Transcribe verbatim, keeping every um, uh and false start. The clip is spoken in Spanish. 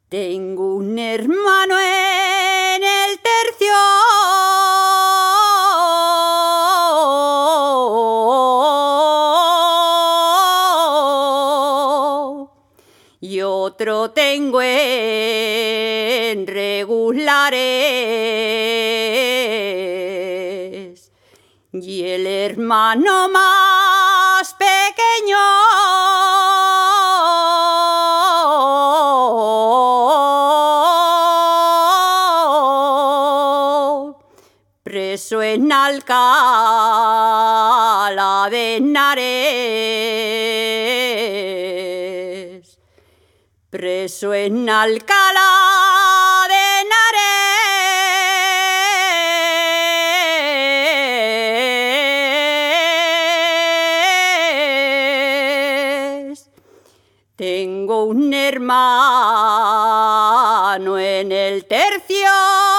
Tengo un hermano en el tercio y otro tengo en regulares, y el hermano más pequeño preso en Alcalá de Henares, preso en Alcalá de Henares. Tengo un hermano en el tercio